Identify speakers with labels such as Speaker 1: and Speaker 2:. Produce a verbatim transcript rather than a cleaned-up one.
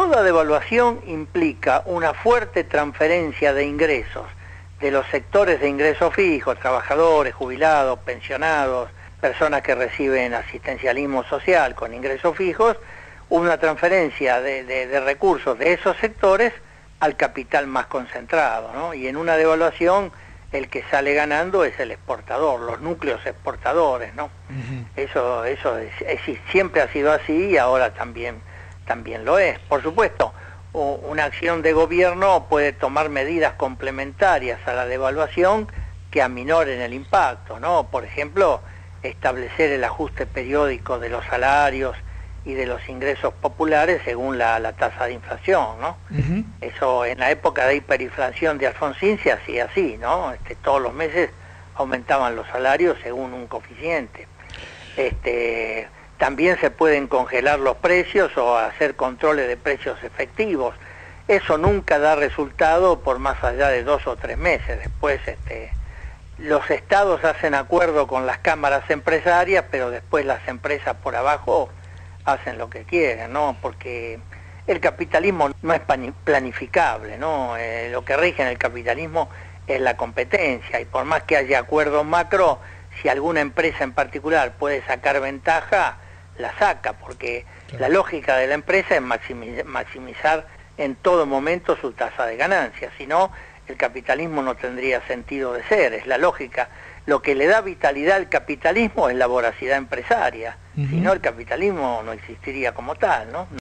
Speaker 1: toda devaluación implica una fuerte transferencia de ingresos de los sectores de ingresos fijos, trabajadores, jubilados, pensionados, personas que reciben asistencialismo social con ingresos fijos, una transferencia de, de, de recursos de esos sectores al capital más concentrado, ¿no? Y en una devaluación el que sale ganando es el exportador, los núcleos exportadores, ¿no? Uh-huh. Eso, eso es, es, siempre ha sido así y ahora también, también lo es. Por supuesto, una acción de gobierno puede tomar medidas complementarias a la devaluación que aminoren el impacto, ¿no? Por ejemplo, establecer el ajuste periódico de los salarios y de los ingresos populares según la, la tasa de inflación, ¿no? Uh-huh. Eso en la época de hiperinflación de Alfonsín se hacía así, ¿no? Este, todos los meses aumentaban los salarios según un coeficiente. Este, también se pueden congelar los precios o hacer controles de precios efectivos. Eso nunca da resultado por más allá de dos o tres meses. Después este, los estados hacen acuerdo con las cámaras empresarias, pero después las empresas por abajo hacen lo que quieren, ¿no? Porque el capitalismo no es planificable, ¿no? Eh, lo que rige en el capitalismo es la competencia, y por más que haya acuerdos macro, si alguna empresa en particular puede sacar ventaja, la saca, porque claro, la lógica de la empresa es maximizar, maximizar en todo momento su tasa de ganancia, si no, el capitalismo no tendría sentido de ser, es la lógica. Lo que le da vitalidad al capitalismo es la voracidad empresaria, uh-huh. Si no el capitalismo no existiría como tal, ¿no?